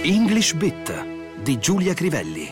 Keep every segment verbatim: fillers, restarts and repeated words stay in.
English Bit di Giulia Crivelli.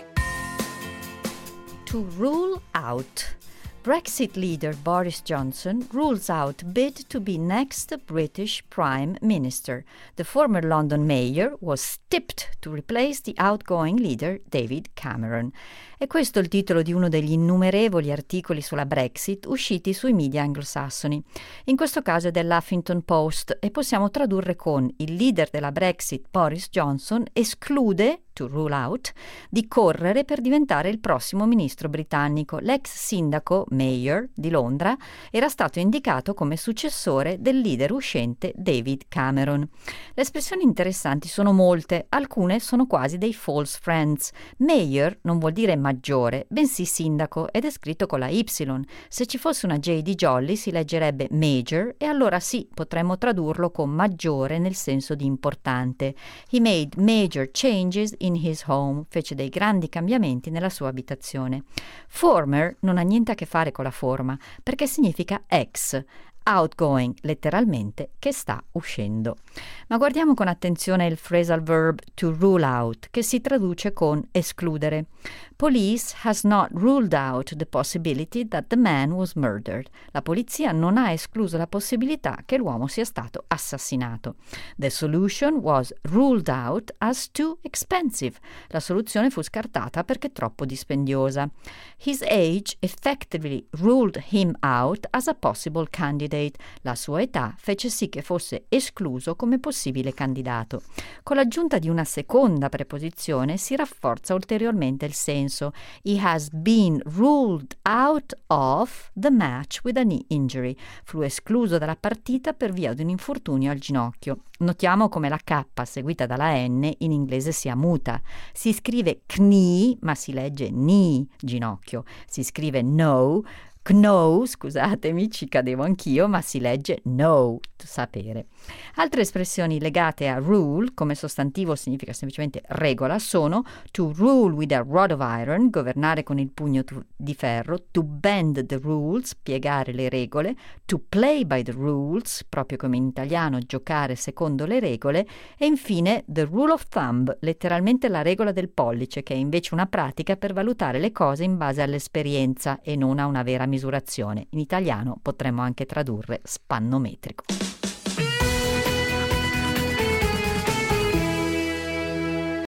To rule out. Brexit leader Boris Johnson rules out bid to be next British Prime Minister. The former London mayor was tipped to replace the outgoing leader David Cameron. E questo è il titolo di uno degli innumerevoli articoli sulla Brexit usciti sui media anglosassoni. In questo caso è dell'Huffington Post e possiamo tradurre con: il leader della Brexit, Boris Johnson, esclude, to rule out, di correre per diventare il prossimo ministro britannico. L'ex sindaco, mayor, di Londra era stato indicato come successore del leader uscente David Cameron. Le espressioni interessanti sono molte, alcune sono quasi dei false friends. Mayor non vuol dire maggiore, bensì sindaco, ed è scritto con la Y. Se ci fosse una J di Jolly si leggerebbe major e allora sì, potremmo tradurlo con maggiore nel senso di importante. He made major changes in his home, fece dei grandi cambiamenti nella sua abitazione. Former non ha niente a che fare con la forma, perché significa ex. Outgoing, letteralmente, che sta uscendo. Ma guardiamo con attenzione il phrasal verb to rule out, che si traduce con escludere. Police has not ruled out the possibility that the man was murdered. La polizia non ha escluso la possibilità che l'uomo sia stato assassinato. The solution was ruled out as too expensive. La soluzione fu scartata perché troppo dispendiosa. His age effectively ruled him out as a possible candidate. La sua età fece sì che fosse escluso come possibile candidato. Con l'aggiunta di una seconda preposizione si rafforza ulteriormente il senso. He has been ruled out of the match with a knee injury. Fu escluso dalla partita per via di un infortunio al ginocchio. Notiamo come la K seguita dalla N in inglese sia muta. Si scrive knee, ma si legge knee, ginocchio. Si scrive no, Know, scusatemi, ci cadevo anch'io, ma si legge know, sapere. Altre espressioni legate a rule, come sostantivo significa semplicemente regola, sono to rule with a rod of iron, governare con il pugno di ferro, to bend the rules, piegare le regole, to play by the rules, proprio come in italiano giocare secondo le regole, e infine the rule of thumb, letteralmente la regola del pollice, che è invece una pratica per valutare le cose in base all'esperienza e non a una vera misurazione. In italiano potremmo anche tradurre spannometrico.